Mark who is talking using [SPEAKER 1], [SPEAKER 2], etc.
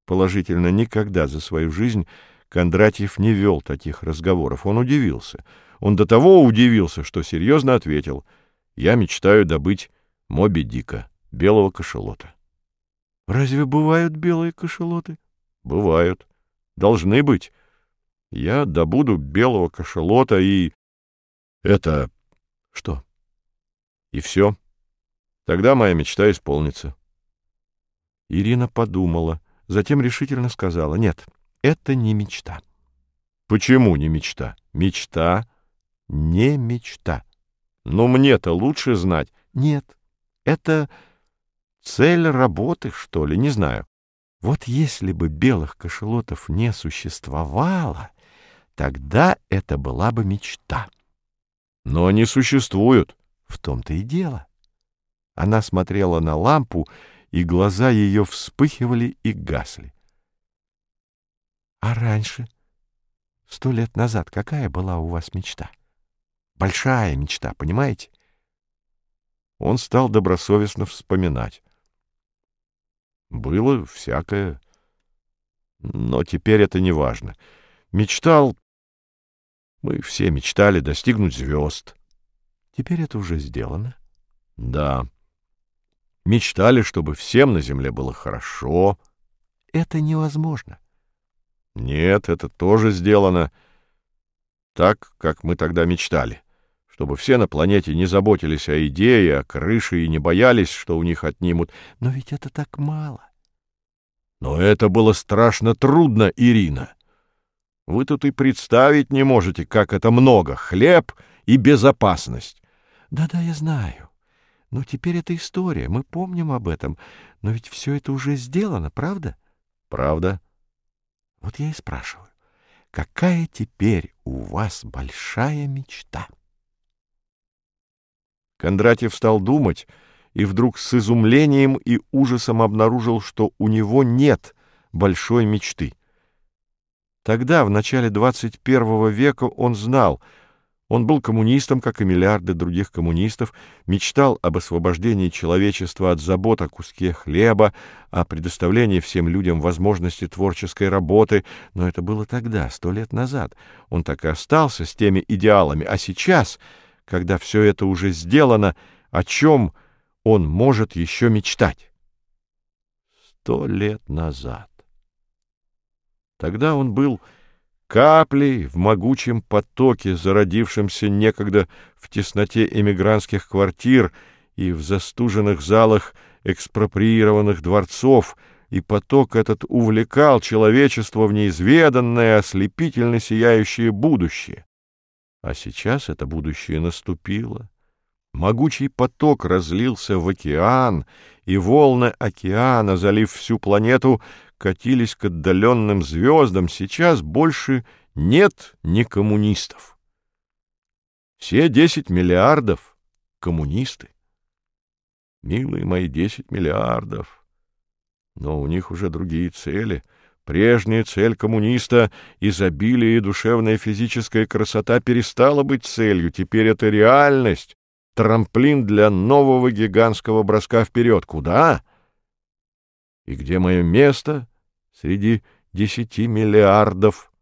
[SPEAKER 1] Положительно, никогда за свою жизнь Кондратьев не вел таких разговоров. Он удивился. Он до того удивился, что серьезно ответил: «Я мечтаю добыть Моби Дика, белого кашалота». «Разве бывают белые кашалоты?» «Бывают. Должны быть. Я добуду белого кашалота и... это... что? И все. Тогда моя мечта исполнится». Ирина подумала, затем решительно сказала: «Нет, это не мечта». «Почему не мечта?» «Мечта не мечта». «Но мне-то лучше знать». «Нет, это цель работы, что ли, не знаю. Вот если бы белых кашалотов не существовало, тогда это была бы мечта». «Но они существуют». «В том-то и дело». Она смотрела на лампу, и глаза ее вспыхивали и гасли. «А раньше, 100 лет назад, какая была у вас мечта? Большая мечта, понимаете?» Он стал добросовестно вспоминать. «Было всякое, но теперь это не важно. Мечтал, мы все мечтали достигнуть звезд». «Теперь это уже сделано?» «Да. Мечтали, чтобы всем на земле было хорошо». «Это невозможно». «Нет, это тоже сделано. Так, как мы тогда мечтали. Чтобы все на планете не заботились о идее, о крыше и не боялись, что у них отнимут». «Но ведь это так мало». «Но это было страшно трудно, Ирина. Вы тут и представить не можете, как это много — хлеб и безопасность». «Да-да, я знаю. Но теперь это история, мы помним об этом. Но ведь все это уже сделано, правда?» «Правда».
[SPEAKER 2] «Вот я и спрашиваю, какая теперь у вас большая мечта?»
[SPEAKER 1] Кондратьев стал думать и вдруг с изумлением и ужасом обнаружил, что у него нет большой мечты. Тогда, в начале 21 века, он знал, он был коммунистом, как и миллиарды других коммунистов, мечтал об освобождении человечества от забот о куске хлеба, о предоставлении всем людям возможности творческой работы, но это было тогда, 100 лет назад. Он так и остался с теми идеалами, а сейчас, когда все это уже сделано, о чем он может еще мечтать? 100 лет назад. Тогда он был каплей в могучем потоке, зародившемся некогда в тесноте эмигрантских квартир и в застуженных залах экспроприированных дворцов, и поток этот увлекал человечество в неизведанное, ослепительно сияющее будущее. А сейчас это будущее наступило. Могучий поток разлился в океан, и волны океана, залив всю планету, катились к отдаленным звездам. Сейчас больше нет ни коммунистов. Все 10 миллиардов — коммунисты. Милые мои, 10 миллиардов. Но у них уже другие цели. Прежняя цель коммуниста — изобилие и душевная физическая красота — перестала быть целью. Теперь это реальность, трамплин для нового гигантского броска вперед. Куда? И где мое место среди 10 миллиардов?